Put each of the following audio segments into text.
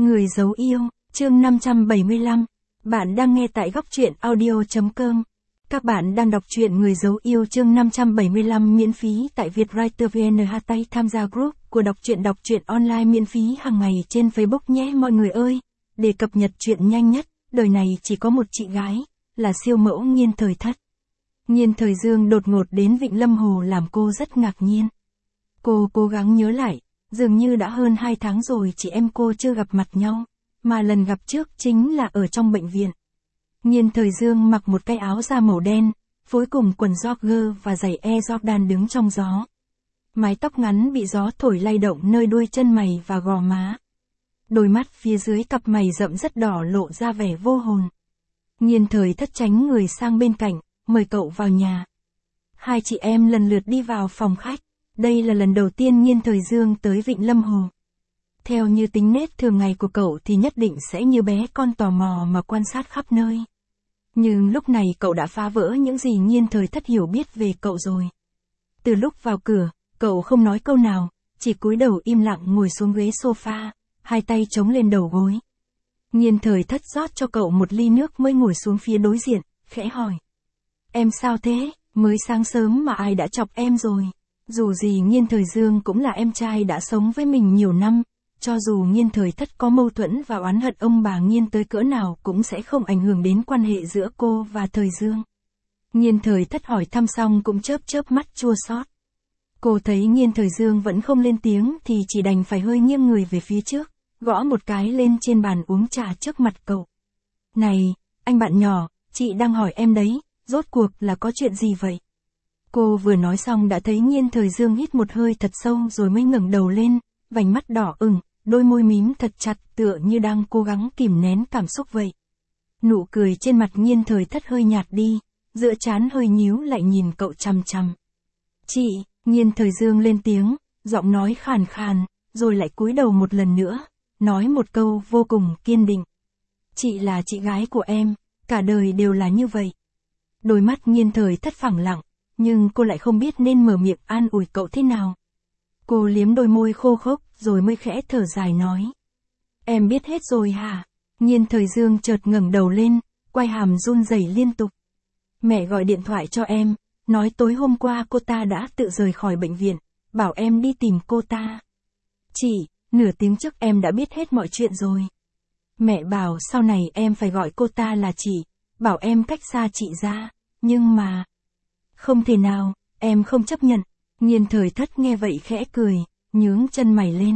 Người giấu yêu, chương 575. Bạn đang nghe tại góc truyện audio.com. Các bạn đang đọc truyện Người giấu yêu chương 575 miễn phí tại Vietwriter VN. Tham gia group của đọc truyện online miễn phí hàng ngày trên Facebook nhé mọi người ơi. Để cập nhật truyện nhanh nhất, đời này chỉ có một chị gái, là siêu mẫu Nhiên Thời Thất. Nhiên Thời Dương đột ngột đến Vịnh Lâm Hồ làm cô rất ngạc nhiên. Cô cố gắng nhớ lại, dường như đã hơn 2 tháng rồi chị em cô chưa gặp mặt nhau, mà lần gặp trước chính là ở trong bệnh viện. Nhiên Thời Dương mặc một cái áo da màu đen, phối cùng quần jogger và giày Air Jordan đứng trong gió. Mái tóc ngắn bị gió thổi lay động nơi đuôi chân mày và gò má. Đôi mắt phía dưới cặp mày rậm rất đỏ lộ ra vẻ vô hồn. Nhiên Thời Thất tránh người sang bên cạnh, mời cậu vào nhà. Hai chị em lần lượt đi vào phòng khách. Đây là lần đầu tiên Nhiên Thời Dương tới Vịnh Lâm Hồ. Theo như tính nết thường ngày của cậu thì nhất định sẽ như bé con tò mò mà quan sát khắp nơi. Nhưng lúc này cậu đã phá vỡ những gì Nhiên Thời Thất hiểu biết về cậu rồi. Từ lúc vào cửa, cậu không nói câu nào, chỉ cúi đầu im lặng ngồi xuống ghế sofa, hai tay chống lên đầu gối. Nhiên Thời Thất rót cho cậu một ly nước mới ngồi xuống phía đối diện, khẽ hỏi. Em sao thế, mới sáng sớm mà ai đã chọc em rồi? Dù gì Nhiên Thời Dương cũng là em trai đã sống với mình nhiều năm, cho dù Nhiên Thời Thất có mâu thuẫn và oán hận ông bà Nhiên tới cỡ nào cũng sẽ không ảnh hưởng đến quan hệ giữa cô và Thời Dương. Nhiên Thời Thất hỏi thăm xong cũng chớp mắt chua xót. Cô thấy Nhiên Thời Dương vẫn không lên tiếng thì chỉ đành phải hơi nghiêng người về phía trước, gõ một cái lên trên bàn uống trà trước mặt cậu. Này, anh bạn nhỏ, chị đang hỏi em đấy, rốt cuộc là có chuyện gì vậy? Cô vừa nói xong đã thấy Nhiên Thời Dương hít một hơi thật sâu rồi mới ngẩng đầu lên, vành mắt đỏ ửng, đôi môi mím thật chặt tựa như đang cố gắng kìm nén cảm xúc vậy. Nụ cười trên mặt Nhiên Thời Thất hơi nhạt đi, giữa trán hơi nhíu lại nhìn cậu chằm chằm. Chị, Nhiên Thời Dương lên tiếng, giọng nói khàn khàn, rồi lại cúi đầu một lần nữa, nói một câu vô cùng kiên định. Chị là chị gái của em, cả đời đều là như vậy. Đôi mắt Nhiên Thời Thất phẳng lặng. Nhưng cô lại không biết nên mở miệng an ủi cậu thế nào. Cô liếm đôi môi khô khốc rồi mới khẽ thở dài nói. Em biết hết rồi hả? Nhiên Thời Dương chợt ngẩng đầu lên, quai hàm run rẩy liên tục. Mẹ gọi điện thoại cho em, nói tối hôm qua cô ta đã tự rời khỏi bệnh viện, bảo em đi tìm cô ta. Chị, nửa tiếng trước em đã biết hết mọi chuyện rồi. Mẹ bảo sau này em phải gọi cô ta là chị, bảo em cách xa chị ra, nhưng mà... Không thể nào, em không chấp nhận. Nhiên Thời Thất nghe vậy khẽ cười, nhướng chân mày lên.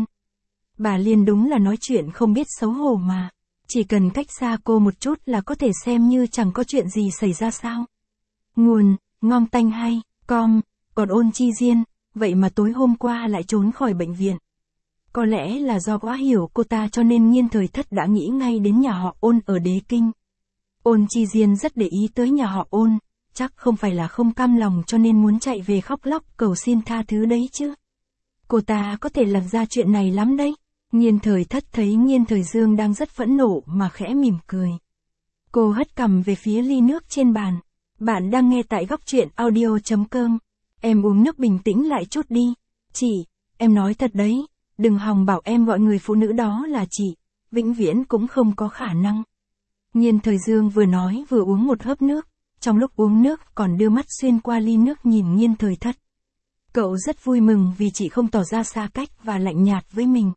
Bà Liên đúng là nói chuyện không biết xấu hổ mà. Chỉ cần cách xa cô một chút là có thể xem như chẳng có chuyện gì xảy ra sao. Nguồn, ngon tanh hay, com, còn Ôn Chi Diên, vậy mà tối hôm qua lại trốn khỏi bệnh viện. Có lẽ là do quá hiểu cô ta cho nên Nhiên Thời Thất đã nghĩ ngay đến nhà họ Ôn ở Đế Kinh. Ôn Chi Diên rất để ý tới nhà họ Ôn. Chắc không phải là không cam lòng cho nên muốn chạy về khóc lóc cầu xin tha thứ đấy chứ. Cô ta có thể làm ra chuyện này lắm đấy. Nhiên Thời Thất thấy Nhiên Thời Dương đang rất phẫn nộ mà khẽ mỉm cười. Cô hất cằm về phía ly nước trên bàn. Bạn đang nghe tại góc truyện audio.com. Em uống nước bình tĩnh lại chút đi. Chị, em nói thật đấy, đừng hòng bảo em gọi người phụ nữ đó là chị. Vĩnh viễn cũng không có khả năng. Nhiên Thời Dương vừa nói vừa uống một hớp nước. Trong lúc uống nước còn đưa mắt xuyên qua ly nước nhìn Nhiên Thời Thất. Cậu rất vui mừng vì chị không tỏ ra xa cách và lạnh nhạt với mình.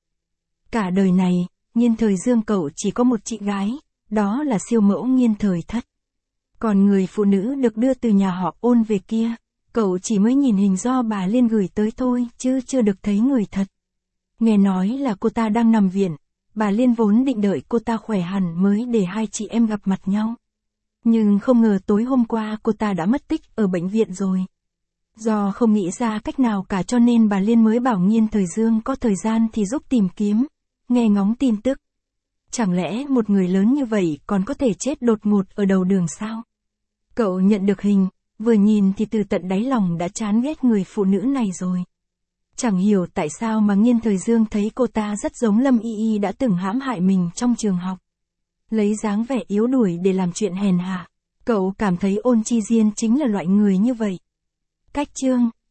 Cả đời này, Nhiên Thời Dương cậu chỉ có một chị gái, đó là siêu mẫu Nhiên Thời Thất. Còn người phụ nữ được đưa từ nhà họ Ôn về kia, cậu chỉ mới nhìn hình do bà Liên gửi tới thôi chứ chưa được thấy người thật. Nghe nói là cô ta đang nằm viện, bà Liên vốn định đợi cô ta khỏe hẳn mới để hai chị em gặp mặt nhau. Nhưng không ngờ tối hôm qua cô ta đã mất tích ở bệnh viện rồi. Do không nghĩ ra cách nào cả cho nên bà Liên mới bảo Nhiên Thời Dương có thời gian thì giúp tìm kiếm, nghe ngóng tin tức. Chẳng lẽ một người lớn như vậy còn có thể chết đột ngột ở đầu đường sao? Cậu nhận được hình, vừa nhìn thì từ tận đáy lòng đã chán ghét người phụ nữ này rồi. Chẳng hiểu tại sao mà Nhiên Thời Dương thấy cô ta rất giống Lâm Y Y đã từng hãm hại mình trong trường học. Lấy dáng vẻ yếu đuổi để làm chuyện hèn hạ. Cậu cảm thấy Ôn Chi Diên chính là loại người như vậy. Cách chương